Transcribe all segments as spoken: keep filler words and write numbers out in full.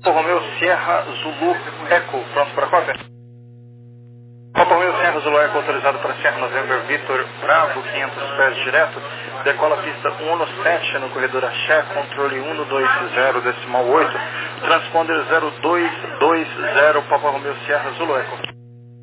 Romeu Sierra Zulu Eco, pronto para cópia? Papa Romeu Sierra Zulu Eco, autorizado para Sierra November Vitor Bravo, quinhentos pés direto, decola a pista cento e sete no corredor Axé, controle cento e vinte, decimal oito, transponder zero dois dois zero, Papa Romeu Sierra Zulu Eco.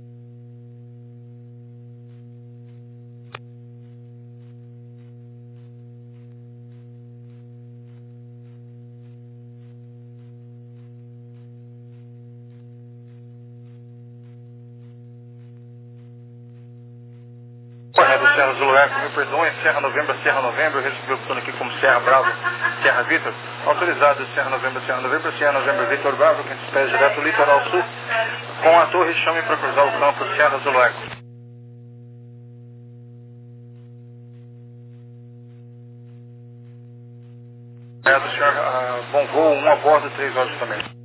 Correto, Serra Zulu Eco, me perdoem, Serra Novembro, Serra Novembro, eu recebi o plano aqui como Serra Bravo, Serra Vitor, autorizado Serra Novembro, Serra Novembro, Serra Novembro, Vitor Bravo, quinhentos pés direto, litoral sul, com a torre chame para cruzar o campo, Serra Zulu Eco. Correto, senhor, ah, bom voo, um a bordo, três horas também.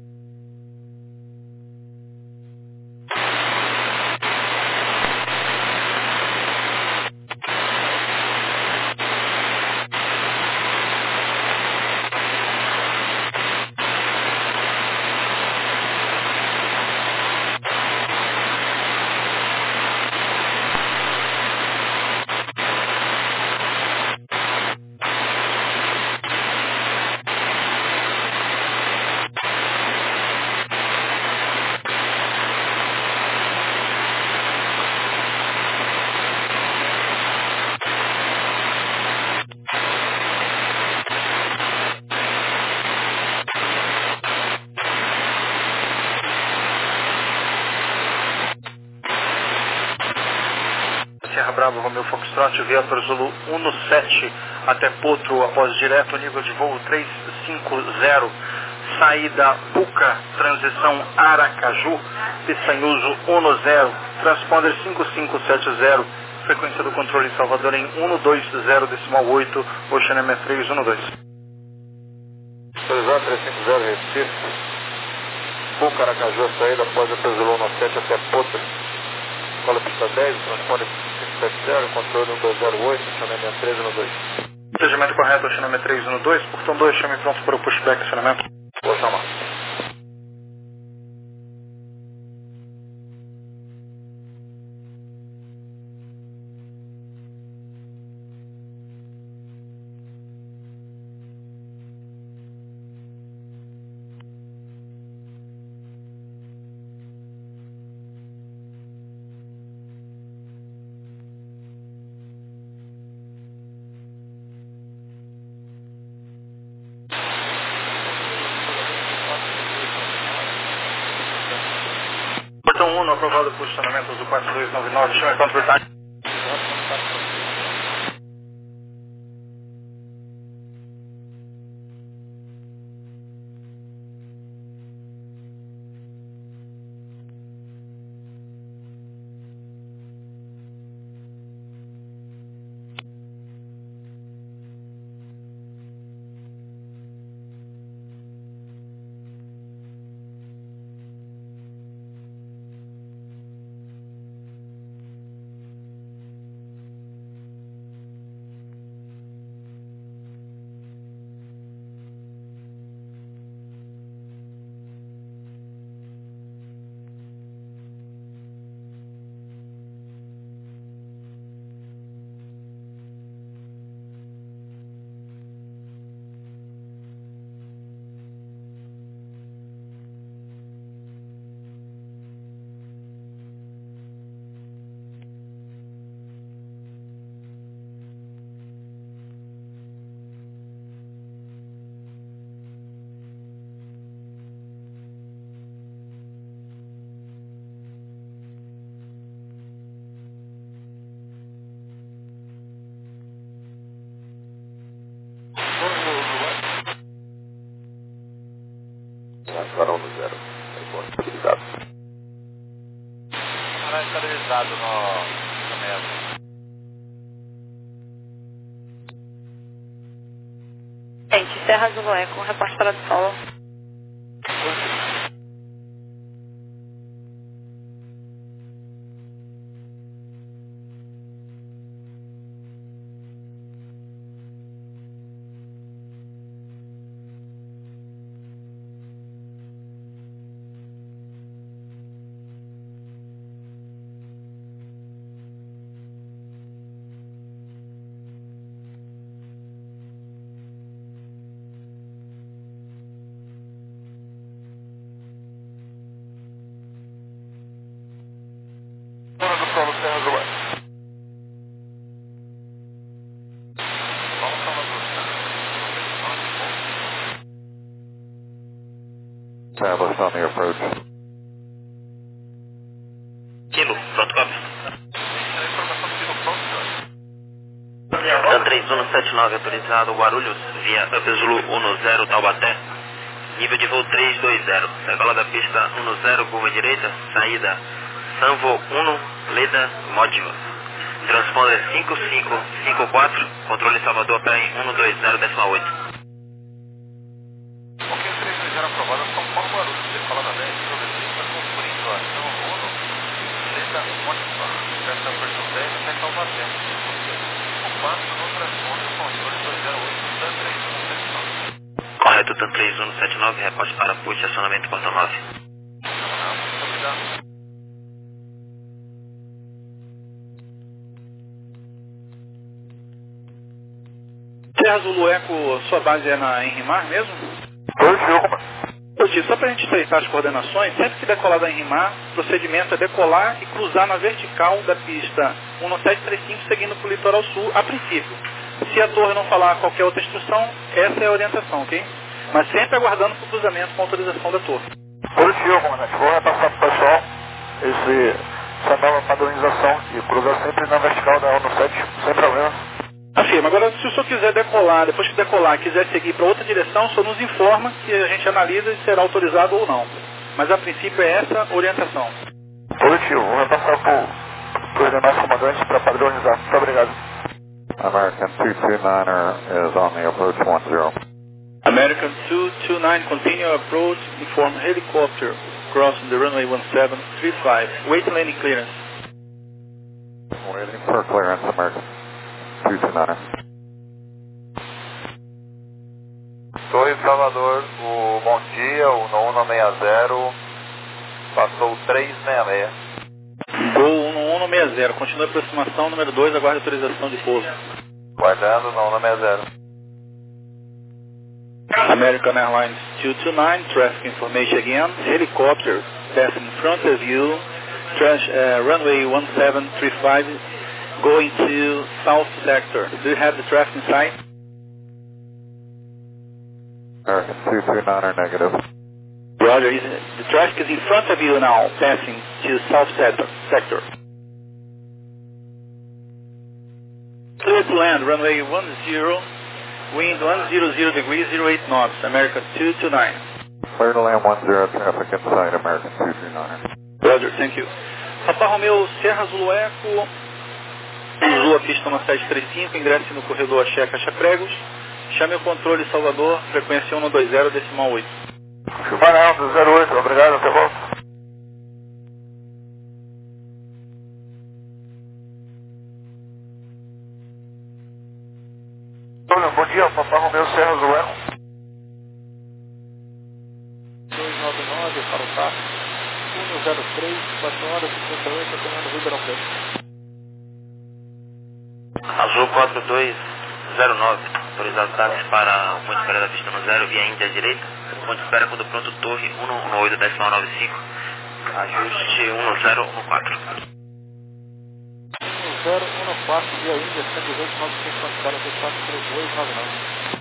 Serra Bravo, Romeu Foxtrot, Viator Zulu sete até Potro, após direto, nível de voo trezentos e cinquenta, saída Puca, transição Aracaju, pista em uso zero, transponder cinco cinco sete zero, frequência do controle em Salvador em cento e vinte, decimal oito, Ocean M três um dois. Autorizado trezentos e cinquenta, Recife, Puca, Aracaju, saída após a Zulu sete até Potro. Escola pista dez, transponder cinco sete zero, controle um dois zero oito, chame M três um dois. Procedimento correto, chame M três um dois, portão dois, chame pronto para o pushback, acionamento. Boa chamada. Portão um, aprovado por posicionamento do quatro dois nove nove, chame pronto para o Varão do zero. Estabilizado. Está estabilizado no, no mesa. Gente, Serra Zulu Eco, repórter para do solo. Established on the approach. Kilo, pronto, copy. Informação três um sete nove autorizado Guarulhos, via Up Zulu um zero Taubaté. Nível de voo três dois zero. Decola da pista um zero, curva direita, saída Sanvo um, Leda, Módio. Transponder cinco cinco cinco quatro, controle Salvador P M um dois zero decimal oito. Ok, três dois zero aprovado, São Paulo Guarulhos, decola da dez, progressista, cumprindo a ação um, Leda, Módio. Essa versão dez até Taubaté. O quatro no transponder, controle dois zero oito, TAN três um sete nove. Correto, TAN três um sete nove, reporte para Push, acionamento porta nove. Muito obrigado. Serra Zulu Eco, sua base é na, em Rimar mesmo? Positivo, comandante. Positivo, só para a gente estreitar as coordenações, sempre que decolar da Rimar, o procedimento é decolar e cruzar na vertical da pista um sete três cinco seguindo para o litoral sul, a princípio. Se a torre não falar qualquer outra instrução, essa é a orientação, ok? Mas sempre aguardando para o cruzamento com autorização da torre. Positivo, comandante. Vou repassar para o pessoal esse, essa nova padronização e cruzar sempre na vertical da um sete, sem problema. Afirma. Agora, se o senhor quiser decolar, depois que decolar, quiser seguir para outra direção, o senhor nos informa que a gente analisa se será autorizado ou não. Mas, a princípio, é essa orientação. Positivo. Vou repassar para os demais comandantes para padronizar. Muito obrigado. American two two niner is on the approach one zero. American two two nine, continue approach, inform helicopter, crossing the runway one seven three five, wait landing clearance. Waiting for clearance, American two two niner. Torre Salvador, o bom dia, o nono sessenta passou três seis seis. Gol um um seis zero, continua a aproximação, número dois, aguarde autorização de pouso. Guardando, nono sessenta. American Airlines two two nine, traffic information again, helicopter passing in front of you, trans, uh, runway one seven three five, going to south sector. Do you have the traffic in sight? American two two niner negative. Roger, the traffic is in front of you now, passing to south sector. sector. Clear to land, runway one zero, wind one hundred degrees, zero eight knots, American two two nine. Clear to land one zero, traffic inside, American two two niner. Roger, thank you. Papa Romeo, Serra Zulu Eco, Zulu a pista no sete três cinco, ingresse no corredor Axé Caixa Pregos, chame o controle Salvador, frequência um dois zero, decimal oito. Chubarão do zero oito, obrigado, até bom. Bom dia, Papa Romeo, Serra Zulu Eco. dois nove nove para o TAP, um zero três, quatro horas e cinquenta e oito, Fernando Ribeirão Preto. Azul quatro dois zero nove, autorizado táxi para o ponto de espera da pista no zero, via Índia direita. Ponto de espera quando pronto, torre um um oito decimal nove cinco, ajuste um zero um quatro. um zero um quatro, via Índia, cento e dezoito, nove cinco, quatro quatro três dois nove nove.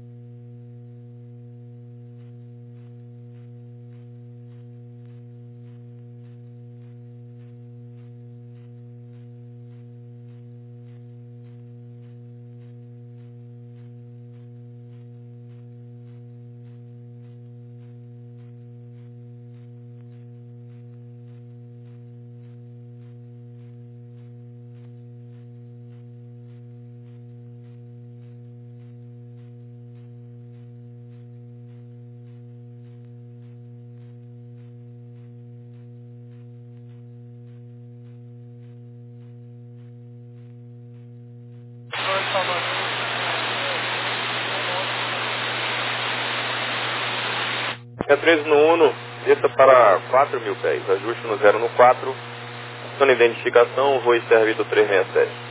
É treze no Uno, desça para quatro mil pés, ajuste no zero no quatro, acione identificação, voo servido trezentos e sessenta e sete.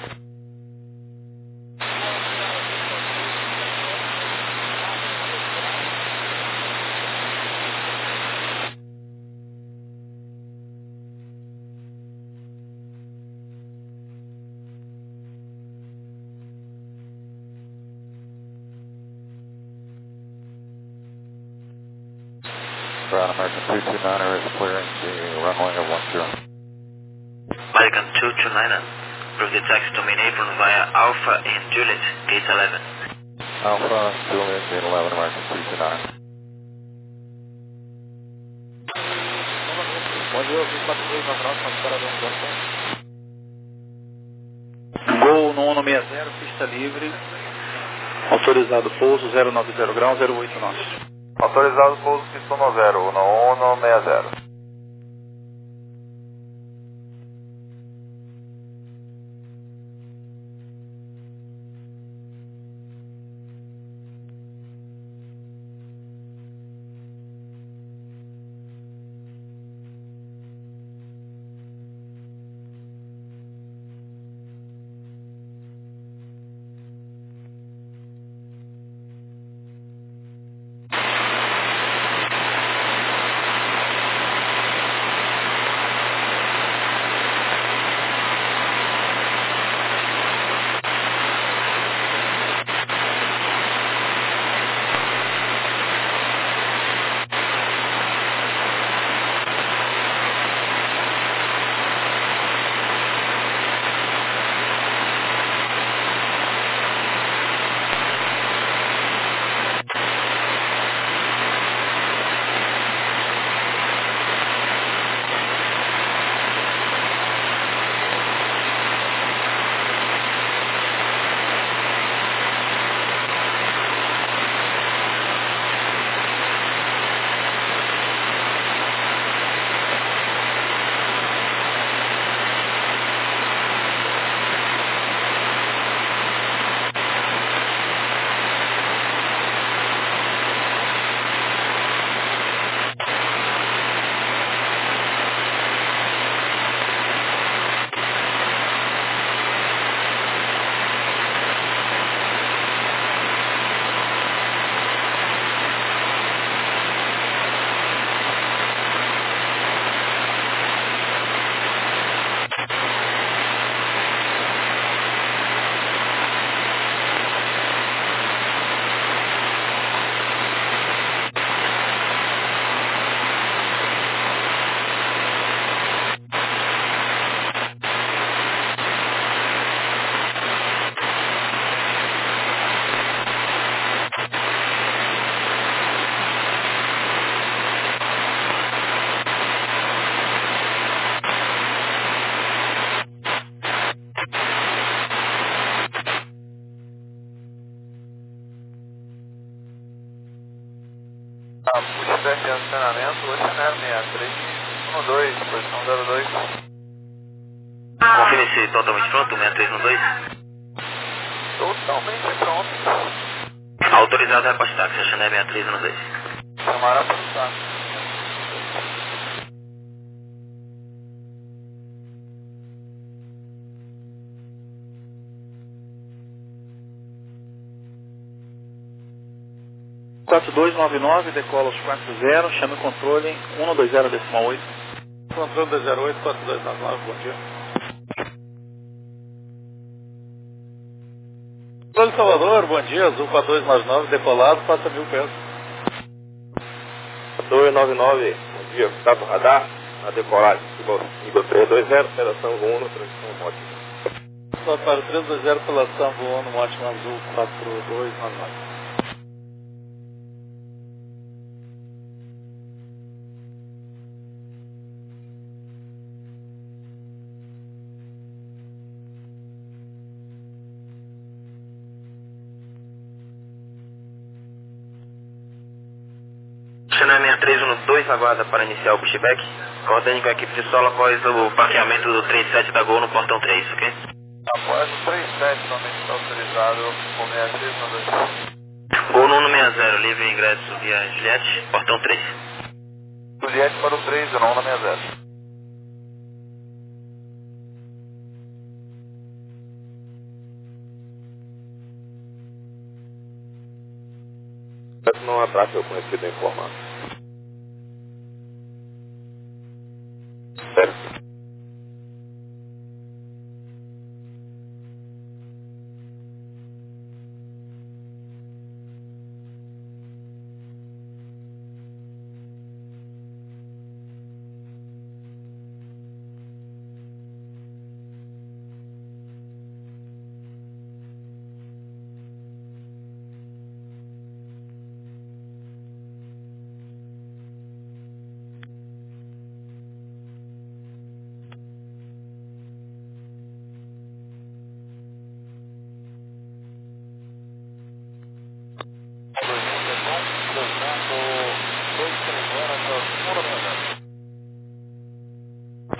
Ground American two two niner is clearing the runway of one zero. American two two niner, approve the taxi to main apron via Alpha and Juliet, gate eleven. Alpha, Juliet, gate eleven, American two two niner. Gol no um seis zero, pista livre. Autorizado pouso zero nove zero grau, zero oito nós. Autorizado pouso pista um zero, no um seis zero. Pushback de acionamento, Oceaner seis três um dois, posição zero dois. Confirme-se totalmente pronto, seis três um dois. Totalmente pronto. Autorizado a repasse táxi, Oceaner seis três um dois. Chamar para o táxi. quatro dois nove nove, decola os quatro zero, chame o controle um dois zero decimal oito. Controle dois zero oito, quatro dois nove nove, bom dia. Controle Salvador, bom dia, Azul quatro dois nove nove, decolado, passa mil pés. dois nove nove, bom dia, está no radar, na decolagem, nível três dois zero, operação um, transição ótima. Só para o três dois zero, pela Sambo um, no ótimo Azul quatro dois nove nove. Oceaner seis três um dois aguarda para iniciar o pushback. Coordene com a equipe de solo após o parqueamento do três sete da Gol no portão três, ok? Após o três sete, somente está autorizado com seis três um dois. Gol no um seis zero, livre ingresso via Juliette, portão três. Juliette para o três, no um seis zero. Não atrasa o conhecido informado. Certo.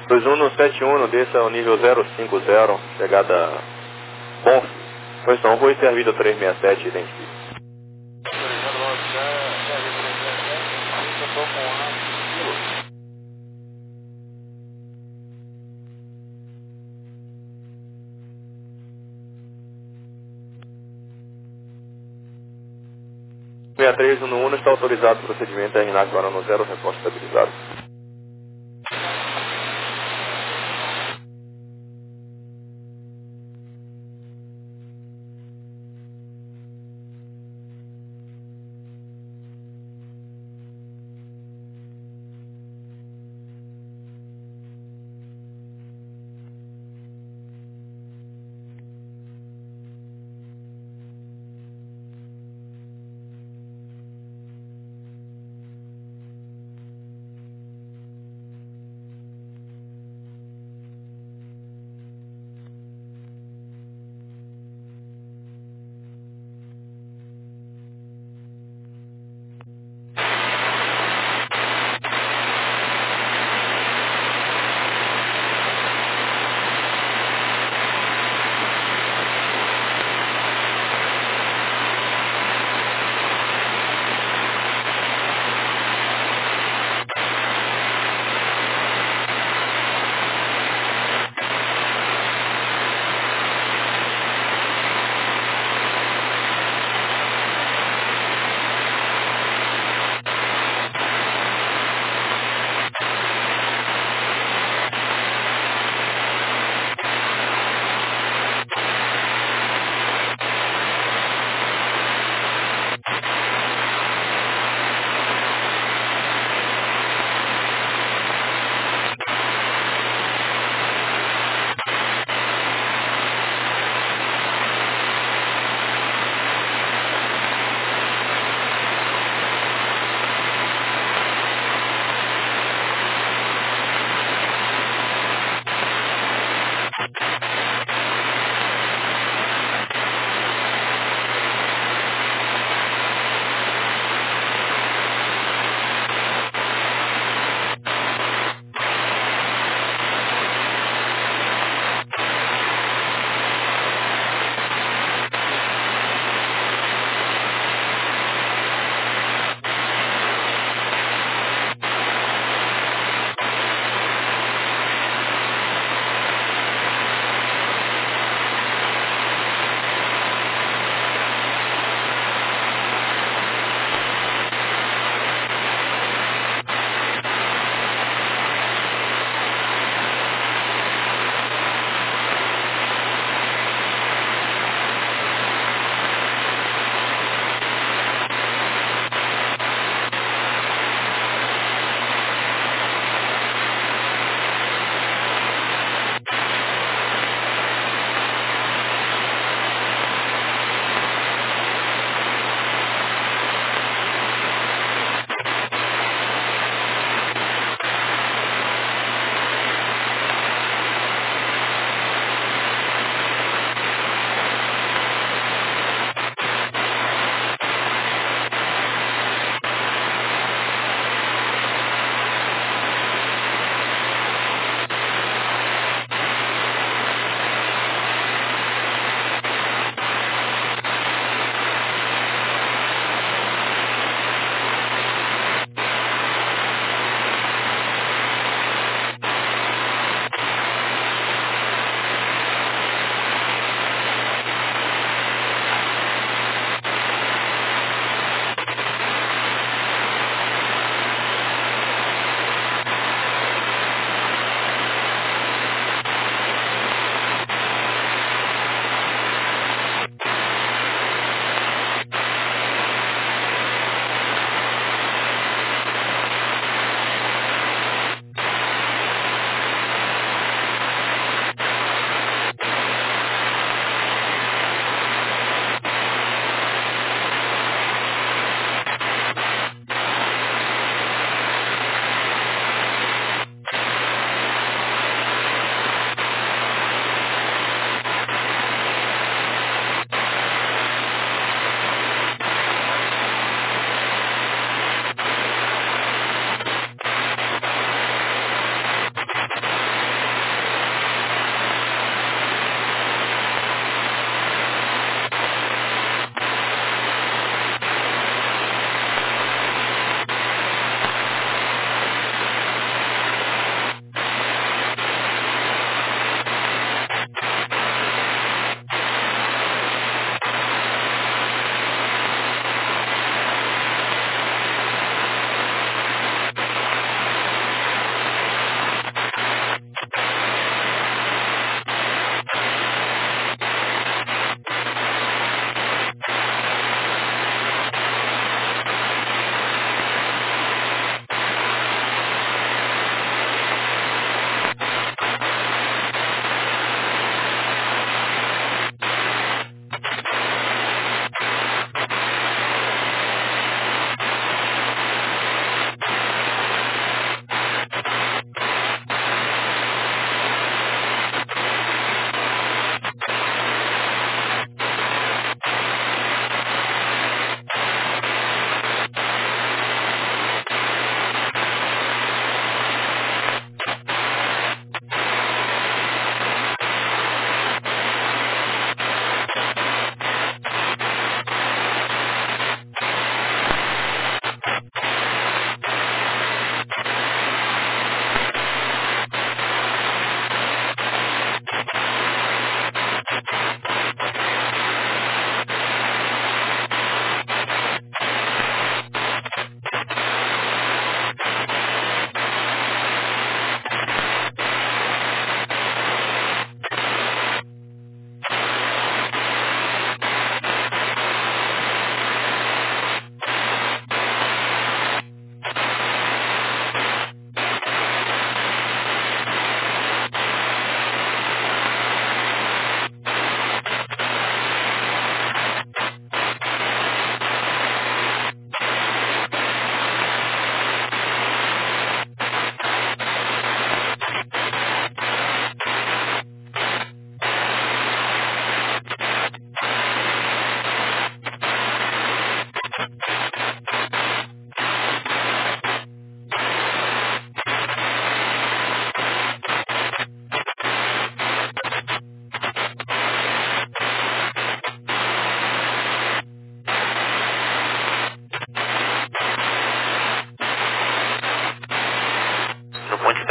dois um sete um, desça ao nível zero cinco zero, chegada bom. Posição, Rui Servido três seis sete, identifique. sessenta e três no um está autorizado o procedimento R N A C agora no zero, resposta estabilizado.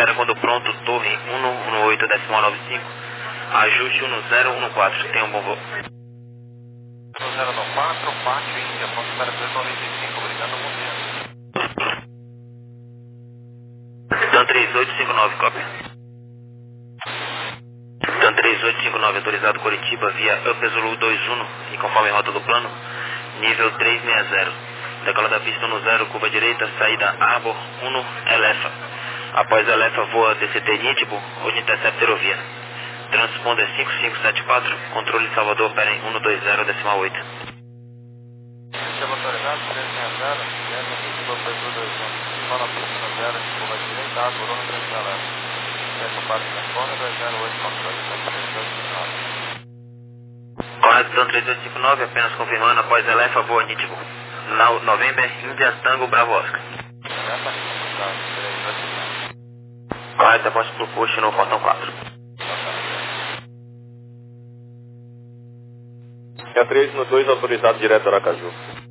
espera quando pronto, torre um um oito decimal nove cinco, ajuste um zero um quatro, tenha um bom voo. um zero um quatro, Pátio Índia, ponto espera trezentos e noventa e cinco, obrigado, bom dia. Dan três oito cinco nove, cópia. Dan três oito cinco nove, autorizado Curitiba via Up Zulu dois um, e conforme rota do plano, nível trezentos e sessenta. Decola da pista um zero, curva direita, saída Arbor um, Elefa. Após Elefa, voa D C T Nitibo ou de Interceptor Aerovia. Transponder cinco cinco sete quatro, controle Salvador, Peren um dois zero, decimal oito. Sistema autorizado, trezentos e sessenta, Guilherme Nitibo, Pedro dois um. Fala pista um zero, curva direita, Arbor um, três Elefa. Sete quatro, Transponder dois zero oito, controle sete três dois cinco nove. Correto, Dan três oito cinco nove, apenas confirmando, após Elefa, voa Nitibo. Now, November, India, Tango, Bravo, Oscar. Correto, aposto pro post no portão quatro. sessenta e três no dois, autorizado direto Aracaju.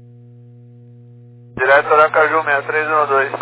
Direto Aracaju, sessenta e três no dois.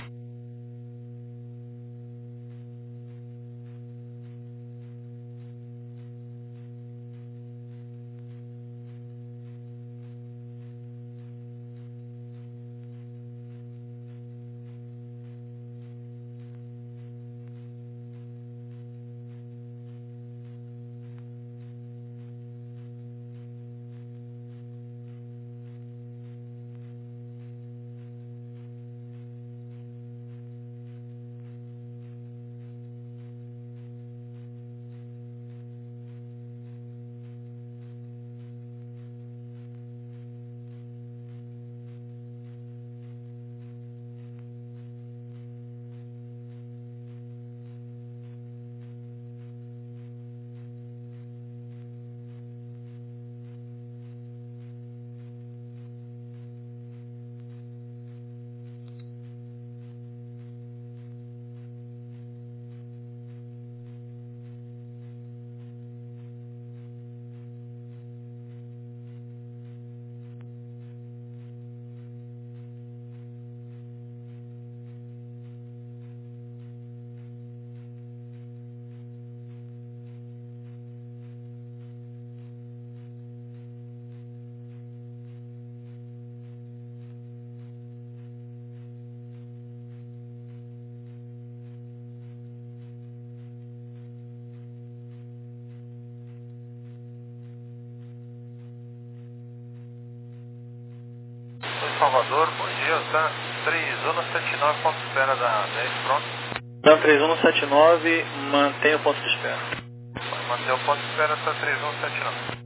Salvador, bom dia, Dan três um sete nove, ponto de espera da dez, pronto? Dan três um sete nove, mantém o ponto de espera. Vai manter o ponto de espera da três um sete nove.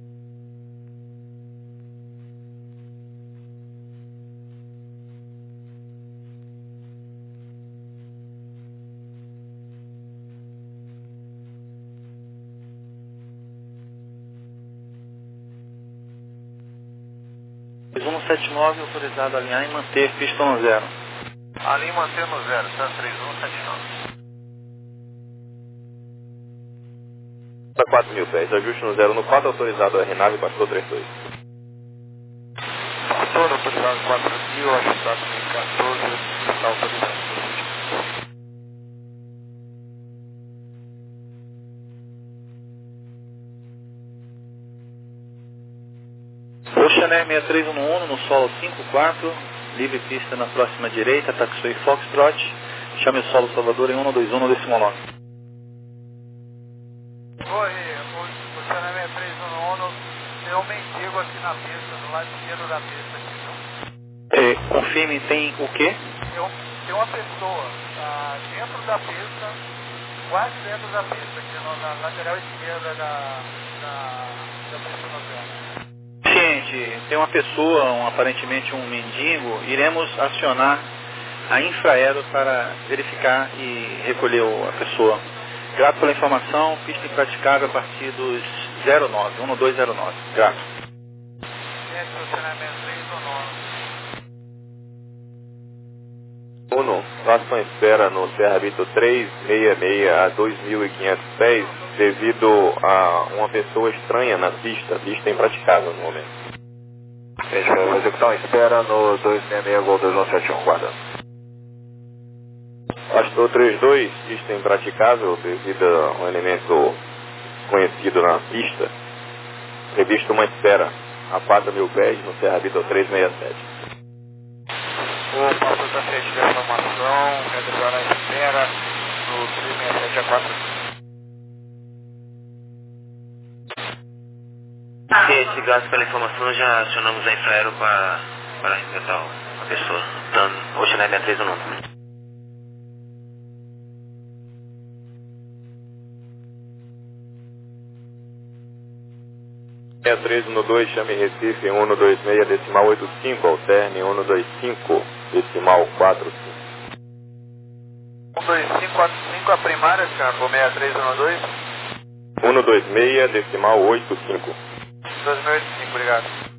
três um sete nove, autorizado a alinhar e manter pista no zero. Alinhe e manter no zero, Dan três um sete nove. quatro mil pés, ajuste no zero no quatro, autorizado a Renave, pastor trinta e dois. Pastor, autorizado quatro mil, ajustado em quatorze, está autorizado. Oceaner seis três um um no solo cinco quatro, livre pista na próxima direita, taxiway Foxtrot, chame o solo Salvador em um dois um no decimal nove. Oi, o Oceaner seis três um um, tem um mendigo aqui na pista, do lado esquerdo da pista aqui, viu? É, confirme, tem o quê? Tem, um, tem uma pessoa ah, dentro da pista, quase dentro da pista, aqui no, na lateral esquerda da, da, da pista novena. Gente, tem uma pessoa, um, aparentemente um mendigo, iremos acionar a Infraero para verificar e recolher o, a pessoa. Grato pela informação, pista impraticável a partir dos zero nove, um dois zero nove. Grato. Gente, funcionamento três um nove. Uno, façam espera no Serra Vito trezentos e sessenta e seis a dois mil e quinhentos pés devido a uma pessoa estranha na pista, pista impraticável no momento. Gente, vamos executar uma espera no dois seis seis, Gol dois um sete um, guarda. Pastor trinta e dois, pista impraticável devido a um elemento conhecido na pista. Revista uma espera a quatro mil pés no Serra Vitor trezentos e sessenta e sete. O pastor está frente da informação, realizando a espera no trezentos e sessenta e sete a quatro. Ciente, graças pela informação, já acionamos a Infraero para, para resgatar a pessoa. Então, hoje na sessenta e três o número. sessenta e três no dois, chame Recife cento e vinte e seis, decimal oitenta e cinco, alterne cento e vinte e cinco, decimal quarenta e cinco. um dois cinco quatro cinco, a primária, campo sessenta e três um dois. cento e vinte e seis, decimal oitenta e cinco. dois mil e oitenta e cinco, obrigado.